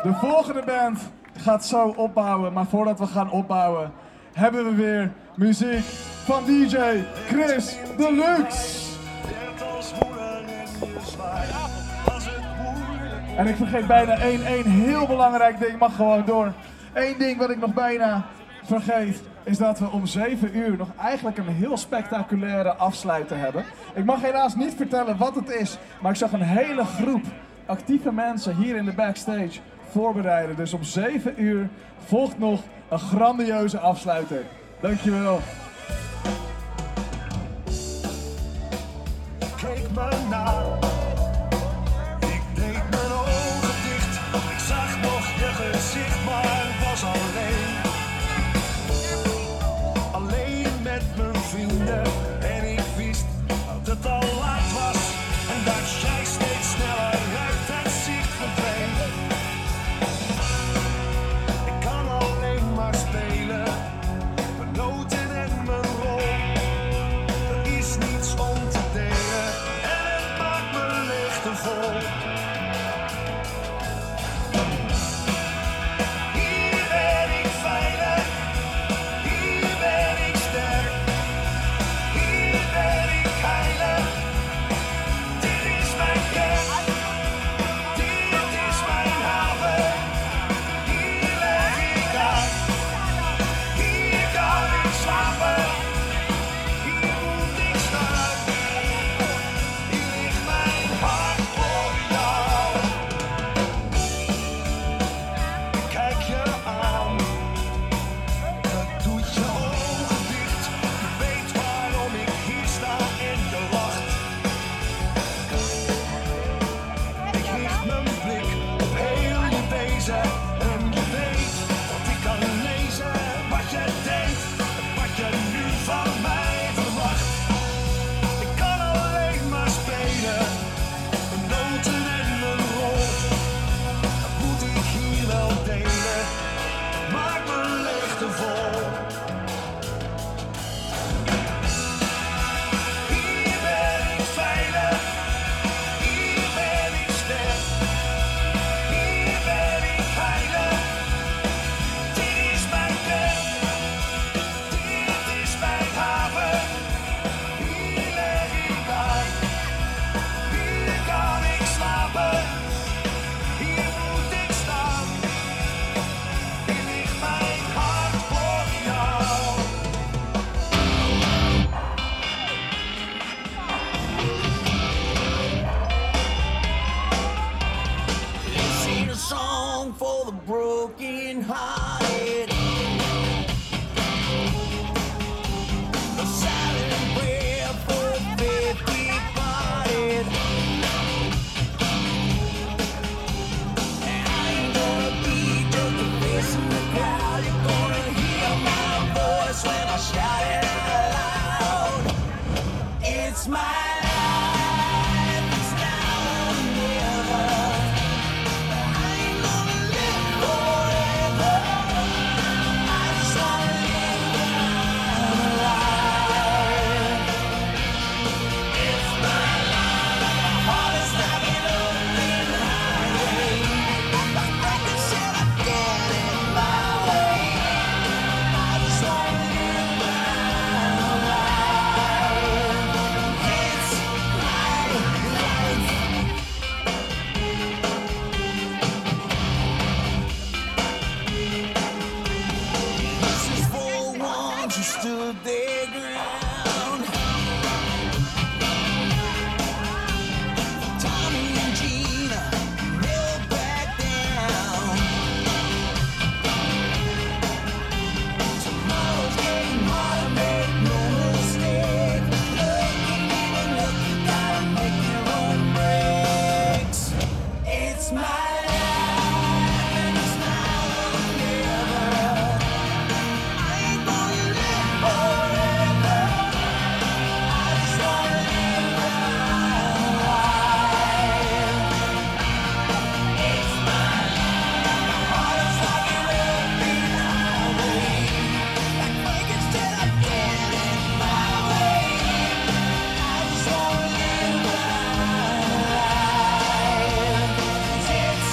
De volgende band gaat zo opbouwen, maar voordat we gaan opbouwen, hebben we weer muziek van DJ Chris Deluxe. En ik vergeet bijna één heel belangrijk ding, mag gewoon door. Eén ding wat ik nog bijna vergeet, is dat we om 7 uur nog eigenlijk een heel spectaculaire afsluiter hebben. Ik mag helaas niet vertellen wat het is, maar ik zag een hele groep actieve mensen hier in de backstage voorbereiden. Dus om 7 uur volgt nog een grandieuze afsluiter. Dankjewel. Keek me na. Ik deed mijn ogen dicht. Ik zag nog je gezicht, maar was alleen. Alleen met mijn vrienden. En ik wist dat het al laat was. En dat jij steeds sneller uit het zicht verdween. Ik kan alleen maar spelen. Mijn noten en mijn rol. Er is niets om te delen. En het maakt me leeg te vol. Hier ben ik veilig. Hier ben ik sterk. Hier ben ik heilig. Dit is mijn kerk. Dit is mijn haven. Hier leg ik aan. Hier kan ik slapen. Hier moet ik staan. Hier ligt mijn hart voor jou. Ik kijk je aan. Het doet je ogen dicht. Je weet waarom ik hier sta en je lacht. Ik richt mijn blik op heel je wezen. En je weet dat ik kan lezen wat je denkt. En wat je nu van mij verwacht. Ik kan alleen maar spelen. Mijn noten en mijn rol. Dat moet ik hier wel delen. Maak me leeg te vol. Hier ben ik veilig. Hier ben ik sterk. Hier ben ik heilig. Dit is mijn kerk. Dit is mijn haven. Hier leg ik aan. Hier kan ik slapen. Hier moet ik staan. Hier ligt mijn hart voor jou. Sing a song for the broken hearted. A silent prayer for the faith departed. And I ain't gonna be just a face in the crowd. You're gonna hear my voice when I shout it out loud. It's my life, it's now or never. I ain't gonna live forever. I just wanna live my life. It's my life. My heart is like an open highway. I can say I get in my way. I just wanna live my life. It's my life. This is for ones who stood their ground. Tommy and Gina never back down. Tomorrow's getting harder, make no mistake. Look, you gotta make your own breaks. It's my life, and it's now or never. I ain't gonna live forever. I just wanna live my life. It's my life. My heart is like an open highway. Like Frankenstein, I get in my way. I just wanna live my life.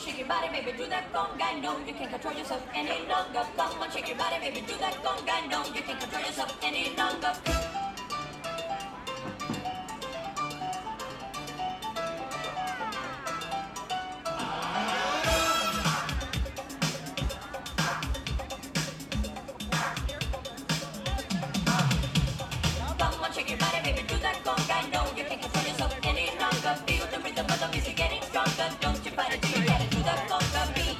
shake your body, baby, do that conga. No, you can't control yourself any longer. Come on, shake your body, baby, do that conga. No, you can't control yourself any longer. Come on, shake your body, baby, do that conga. No, you can't control yourself any longer. Feel the rhythm of the music getting stronger. Don't you fight it till you get it, do that conga beat.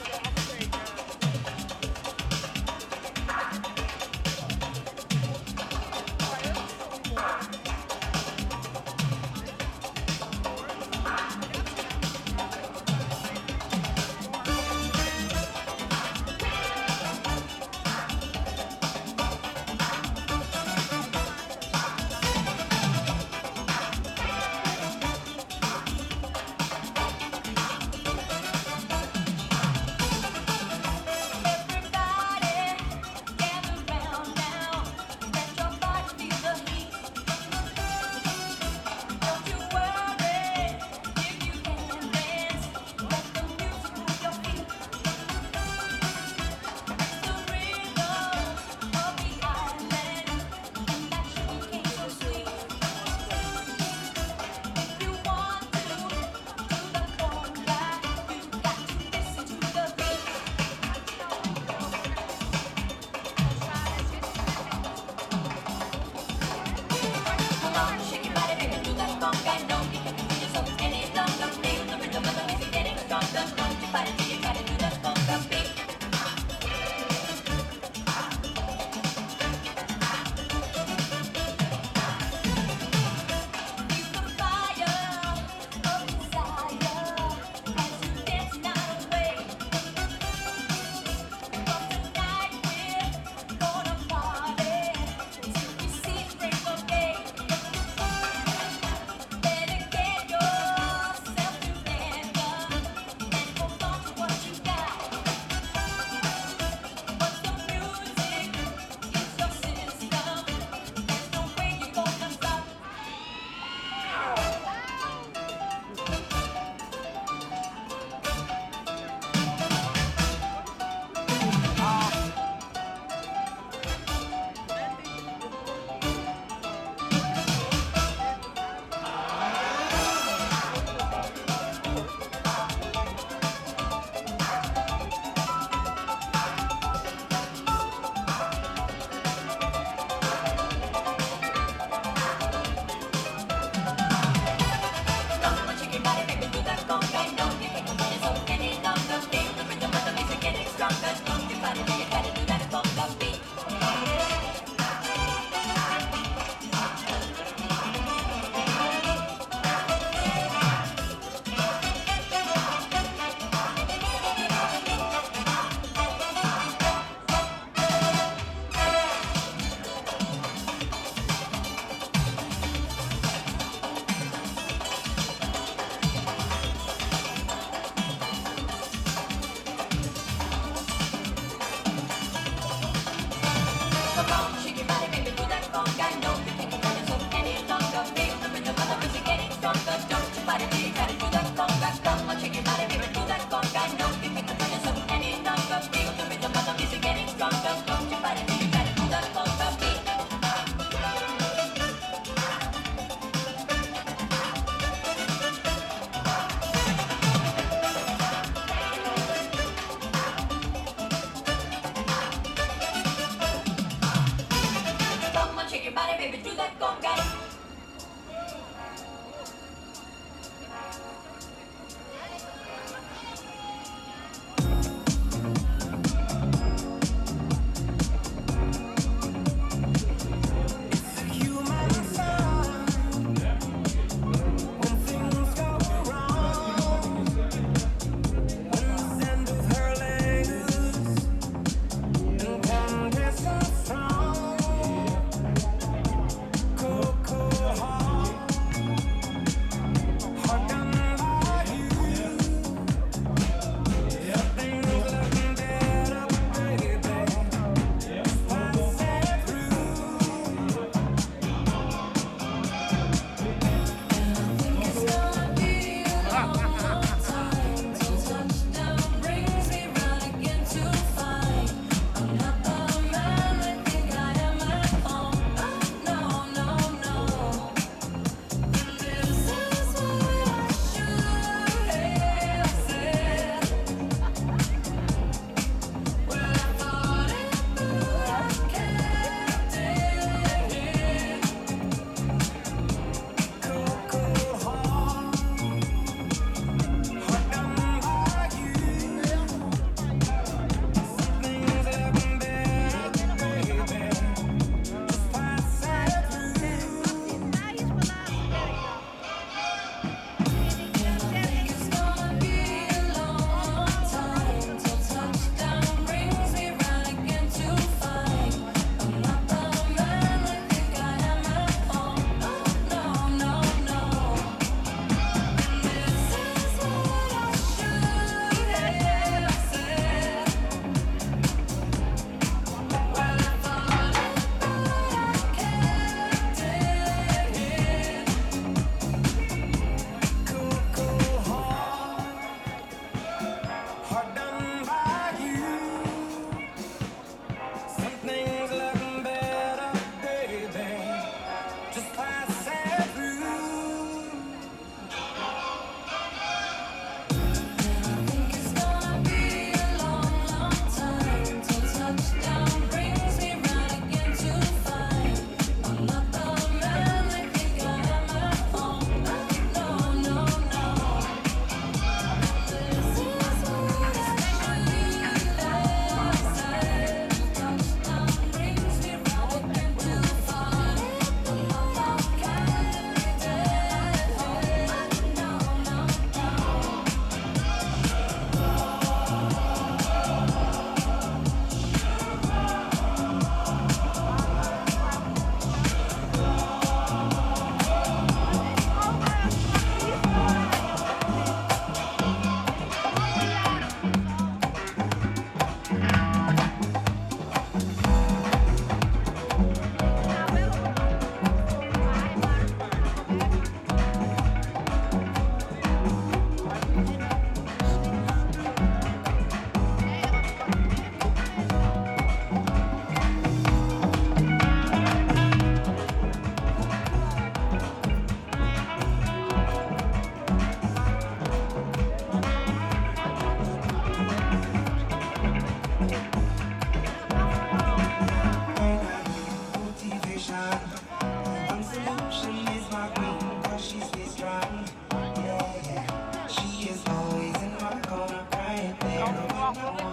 Thank you.